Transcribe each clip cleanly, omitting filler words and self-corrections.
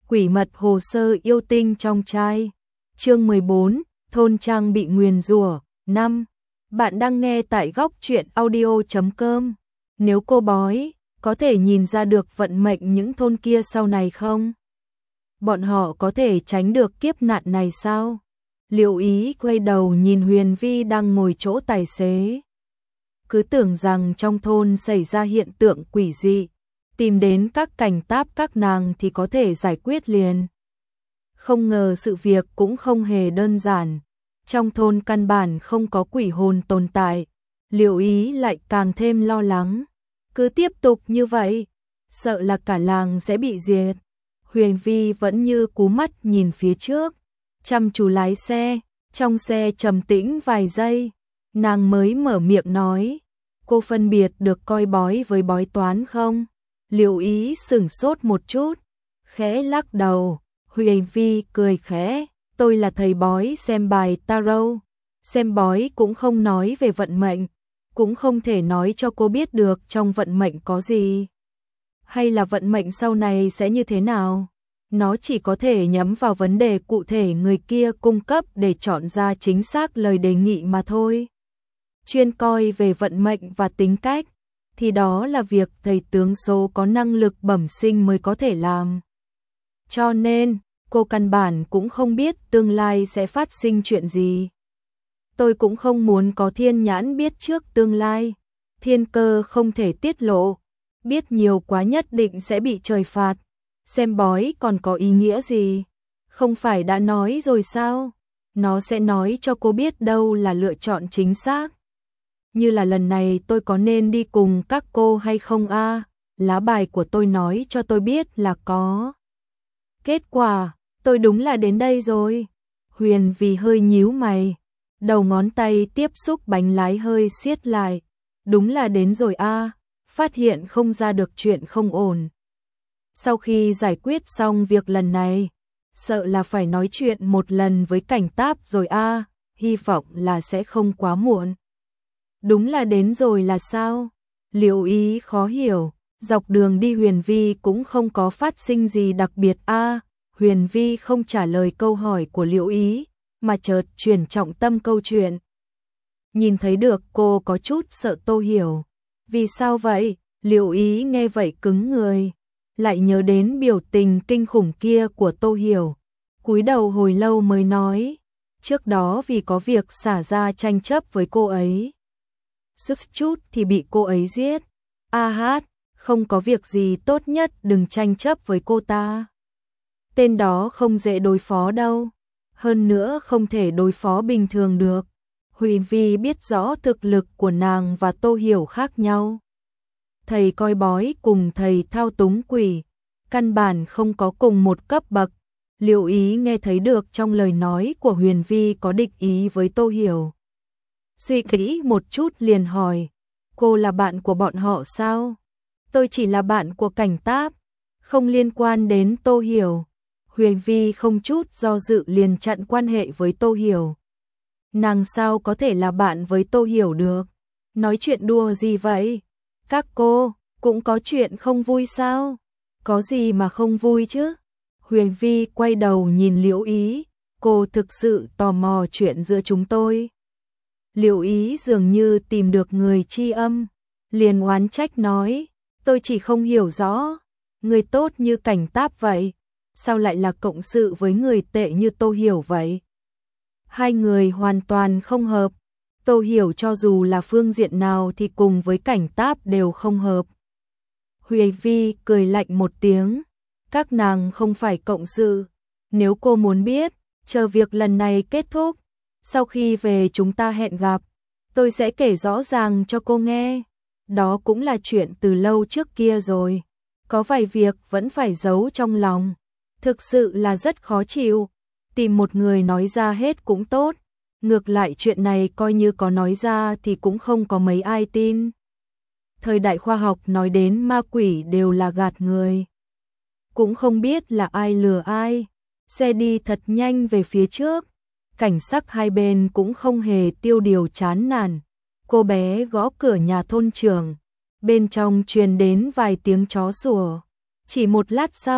Quỷ mật hồ sơ yêu tinh trong trai. Chương 14, thôn trang bị nguyền rủa. 5. Bạn đang nghe tại góc truyện audio.com. Nếu cô bói có thể nhìn ra được vận mệnh những thôn kia sau này không? Bọn họ có thể tránh được kiếp nạn này sao? Liệu Ý quay đầu nhìn Huyền Vi đang ngồi chỗ tài xế. Cứ tưởng rằng trong thôn xảy ra hiện tượng quỷ dị, tìm đến các cảnh táp các nàng thì có thể giải quyết liền. Không ngờ sự việc cũng không hề đơn giản. Trong thôn căn bản không có quỷ hồn tồn tại. Liệu Ý lại càng thêm lo lắng. Cứ tiếp tục như vậy, sợ là cả làng sẽ bị diệt. Huyền Vi vẫn như cú mắt nhìn phía trước, chăm chú lái xe. Trong xe trầm tĩnh vài giây, nàng mới mở miệng nói, cô phân biệt được coi bói với bói toán không? Liệu Ý sửng sốt một chút, khẽ lắc đầu. Huyền Vi cười khẽ, tôi là thầy bói xem bài tarot, xem bói cũng không nói về vận mệnh, cũng không thể nói cho cô biết được trong vận mệnh có gì, hay là vận mệnh sau này sẽ như thế nào. Nó chỉ có thể nhắm vào vấn đề cụ thể người kia cung cấp để chọn ra chính xác lời đề nghị mà thôi. Chuyên coi về vận mệnh và tính cách, thì đó là việc thầy tướng số có năng lực bẩm sinh mới có thể làm. Cho nên, cô căn bản cũng không biết tương lai sẽ phát sinh chuyện gì. Tôi cũng không muốn có thiên nhãn biết trước tương lai. Thiên cơ không thể tiết lộ, biết nhiều quá nhất định sẽ bị trời phạt. Xem bói còn có ý nghĩa gì? Không phải đã nói rồi sao? Nó sẽ nói cho cô biết đâu là lựa chọn chính xác. Như là lần này tôi có nên đi cùng các cô hay không a? Lá bài của tôi nói cho tôi biết là có. Kết quả, tôi đúng là đến đây rồi. Huyền Vi hơi nhíu mày, đầu ngón tay tiếp xúc bánh lái hơi siết lại. Đúng là đến rồi a, phát hiện không ra được chuyện không ổn. Sau khi giải quyết xong việc lần này, sợ là phải nói chuyện một lần với cảnh táp rồi a, hy vọng là sẽ không quá muộn. Đúng là đến rồi là sao? Liệu Ý khó hiểu, dọc đường đi Huyền Vi cũng không có phát sinh gì đặc biệt a. Huyền Vi không trả lời câu hỏi của Liệu Ý, mà chợt chuyển trọng tâm câu chuyện. Nhìn thấy được cô có chút sợ Tô Hiểu. Vì sao vậy? Liệu Ý nghe vậy cứng người, lại nhớ đến biểu tình kinh khủng kia của Tô Hiểu. Cúi đầu hồi lâu mới nói, trước đó vì có việc xả ra tranh chấp với cô ấy. Sức chút thì bị cô ấy giết. A hát, không có việc gì, tốt nhất đừng tranh chấp với cô ta. Tên đó không dễ đối phó đâu. Hơn nữa không thể đối phó bình thường được. Huyền Vi biết rõ thực lực của nàng và Tô Hiểu khác nhau. Thầy coi bói cùng thầy thao túng quỷ, căn bản không có cùng một cấp bậc. Liệu Ý nghe thấy được trong lời nói của Huyền Vi có địch ý với Tô Hiểu. Suy nghĩ một chút liền hỏi, cô là bạn của bọn họ sao? Tôi chỉ là bạn của cảnh táp, không liên quan đến Tô Hiểu. Huyền Vi không chút do dự liền chặn quan hệ với Tô Hiểu. Nàng sao có thể là bạn với Tô Hiểu được? Nói chuyện đùa gì vậy? Các cô cũng có chuyện không vui sao? Có gì mà không vui chứ? Huyền Vi quay đầu nhìn Liễu Ý, cô thực sự tò mò chuyện giữa chúng tôi. Liễu Ý dường như tìm được người tri âm, liền oán trách nói, tôi chỉ không hiểu rõ, người tốt như cảnh táp vậy, sao lại là cộng sự với người tệ như Tô Hiểu vậy? Hai người hoàn toàn không hợp. Tô Hiểu cho dù là phương diện nào thì cùng với cảnh táp đều không hợp. Huyền Vi cười lạnh một tiếng, các nàng không phải cộng sự. Nếu cô muốn biết, chờ việc lần này kết thúc, sau khi về chúng ta hẹn gặp, tôi sẽ kể rõ ràng cho cô nghe. Đó cũng là chuyện từ lâu trước kia rồi, có vài việc vẫn phải giấu trong lòng, thực sự là rất khó chịu. Tìm một người nói ra hết cũng tốt, ngược lại chuyện này coi như có nói ra thì cũng không có mấy ai tin. Thời đại khoa học nói đến ma quỷ đều là gạt người, cũng không biết là ai lừa ai. Xe đi thật nhanh về phía trước, cảnh sắc hai bên cũng không hề tiêu điều chán nản. Cô bé gõ cửa nhà thôn trưởng, bên trong truyền đến vài tiếng chó sủa. Chỉ một lát sau,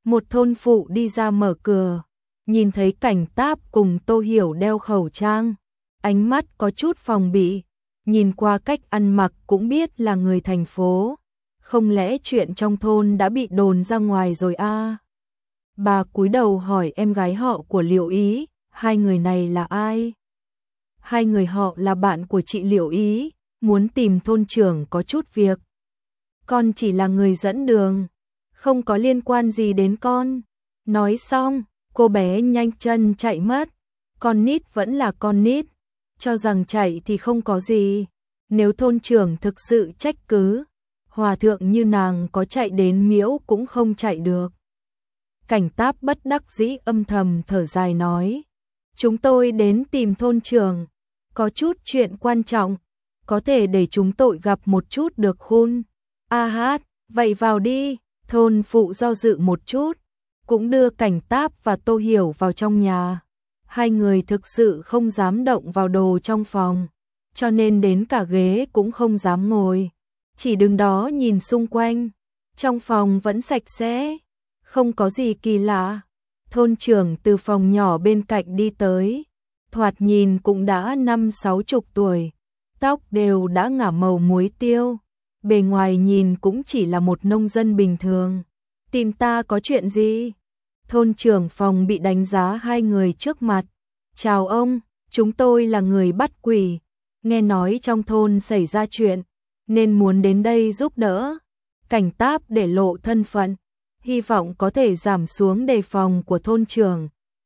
Một thôn phụ đi ra mở cửa, nhìn thấy Cảnh Táp cùng Tô Hiểu đeo khẩu trang, ánh mắt có chút phòng bị, nhìn qua cách ăn mặc cũng biết là người thành phố. Không lẽ chuyện trong thôn đã bị đồn ra ngoài rồi à? Bà cúi đầu hỏi em gái họ của Liệu Ý, hai người này là ai? Hai người họ là bạn của chị Liệu Ý, muốn tìm thôn trưởng có chút việc. Con chỉ là người dẫn đường, không có liên quan gì đến con. Nói xong, cô bé nhanh chân chạy mất. Con nít vẫn là con nít, cho rằng chạy thì không có gì. Nếu thôn trưởng thực sự trách cứ, hòa thượng như nàng có chạy đến miễu cũng không chạy được. Cảnh Táp bất đắc dĩ âm thầm thở dài nói, chúng tôi đến tìm thôn trưởng, có chút chuyện quan trọng, có thể để chúng tôi gặp một chút được không? A hát, vậy vào đi. Thôn phụ do dự một chút, cũng đưa Cảnh Táp và Tô Hiểu vào trong nhà. Hai người thực sự không dám động vào đồ trong phòng, cho nên đến cả ghế cũng không dám ngồi, chỉ đứng đó nhìn xung quanh. Trong phòng vẫn sạch sẽ, không có gì kỳ lạ. Thôn trưởng từ phòng nhỏ bên cạnh đi tới, thoạt nhìn cũng đã 50-60 tuổi, tóc đều đã ngả màu muối tiêu, bề ngoài nhìn cũng chỉ là một nông dân bình thường. Tìm ta có chuyện gì? Thôn trưởng phòng bị đánh giá hai người trước mặt. Chào ông, chúng tôi là người bắt quỷ, nghe nói trong thôn xảy ra chuyện, nên muốn đến đây giúp đỡ. Cảnh Táp để lộ thân phận, hy vọng có thể giảm xuống đề phòng của thôn trưởng.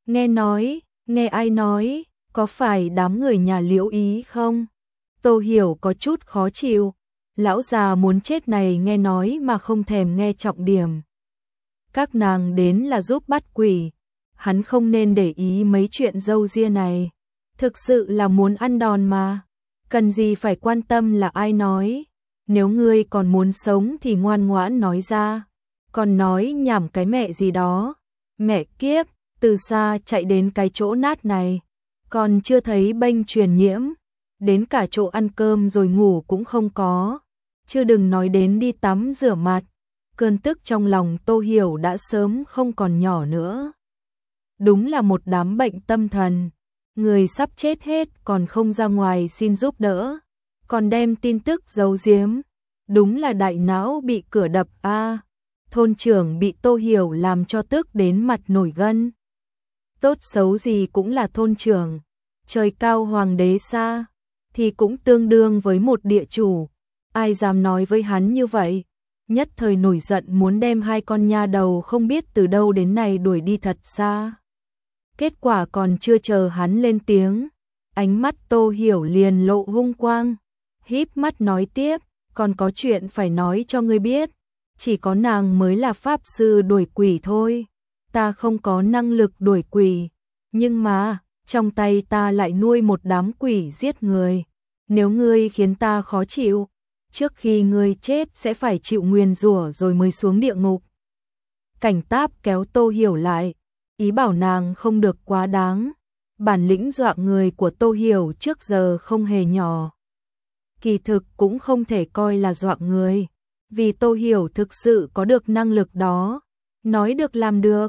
Nghe ai nói, có phải đám người nhà Liễu Ý không? Tô Hiểu có chút khó chịu, lão già muốn chết này nghe nói mà không thèm nghe trọng điểm. Các nàng đến là giúp bắt quỷ, hắn không nên để ý mấy chuyện râu ria này, thực sự là muốn ăn đòn mà, cần gì phải quan tâm là ai nói, nếu ngươi còn muốn sống thì ngoan ngoãn nói ra, còn nói nhảm cái mẹ gì đó, mẹ kiếp, từ xa chạy đến cái chỗ nát này, còn chưa thấy bệnh truyền nhiễm, đến cả chỗ ăn cơm rồi ngủ cũng không có, chứ đừng nói đến đi tắm rửa mặt. Cơn tức trong lòng Tô Hiểu đã sớm không còn nhỏ nữa. Đúng là một đám bệnh tâm thần, người sắp chết hết còn không ra ngoài xin giúp đỡ, còn đem tin tức giấu giếm, đúng là đại não bị cửa đập a. Thôn trưởng bị Tô Hiểu làm cho tức đến mặt nổi gân. Tốt xấu gì cũng là thôn trưởng, trời cao hoàng đế xa, thì cũng tương đương với một địa chủ, ai dám nói với hắn như vậy. Nhất thời nổi giận muốn đem hai con nha đầu không biết từ đâu đến này đuổi đi thật xa. Kết quả còn chưa chờ hắn lên tiếng, ánh mắt Tô Hiểu liền lộ hung quang, híp mắt nói tiếp, còn có chuyện phải nói cho ngươi biết, chỉ có nàng mới là pháp sư đuổi quỷ thôi, ta không có năng lực đuổi quỷ, nhưng mà trong tay ta lại nuôi một đám quỷ giết người, nếu ngươi khiến ta khó chịu, trước khi ngươi chết sẽ phải chịu nguyền rủa rồi mới xuống địa ngục. Cảnh Táp kéo Tô Hiểu lại, ý bảo nàng không được quá đáng, bản lĩnh dọa người của Tô Hiểu trước giờ không hề nhỏ. Kỳ thực cũng không thể coi là dọa người, vì Tô Hiểu thực sự có được năng lực đó, nói được làm được.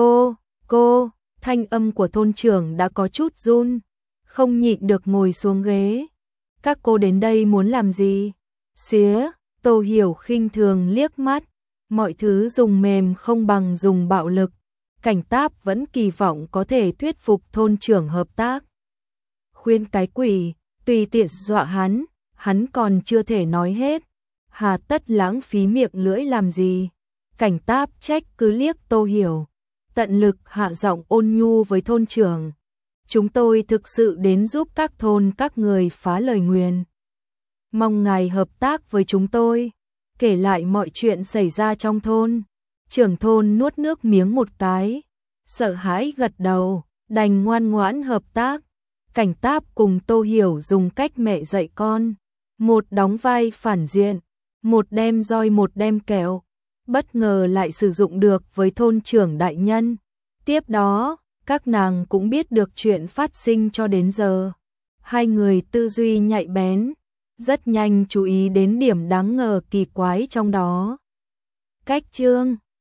Cô, thanh âm của thôn trưởng đã có chút run, không nhịn được ngồi xuống ghế. Các cô đến đây muốn làm gì? Xía, Tô Hiểu khinh thường liếc mắt, mọi thứ dùng mềm không bằng dùng bạo lực. Cảnh Táp vẫn kỳ vọng có thể thuyết phục thôn trưởng hợp tác. Khuyên cái quỷ, tùy tiện dọa hắn còn chưa thể nói hết. Hà tất lãng phí miệng lưỡi làm gì? Cảnh Táp trách cứ liếc Tô Hiểu, tận lực hạ giọng ôn nhu với thôn trưởng. Chúng tôi thực sự đến giúp các thôn các người phá lời nguyền. Mong ngài hợp tác với chúng tôi, kể lại mọi chuyện xảy ra trong thôn. Trưởng thôn nuốt nước miếng một cái, sợ hãi gật đầu, đành ngoan ngoãn hợp tác. Cảnh Táp cùng Tô Hiểu dùng cách mẹ dạy con, một đóng vai phản diện, một đem roi một đem kẹo, bất ngờ lại sử dụng được với thôn trưởng đại nhân. Tiếp đó, các nàng cũng biết được chuyện phát sinh cho đến giờ. Hai người tư duy nhạy bén, rất nhanh chú ý đến điểm đáng ngờ kỳ quái trong đó. Cách chương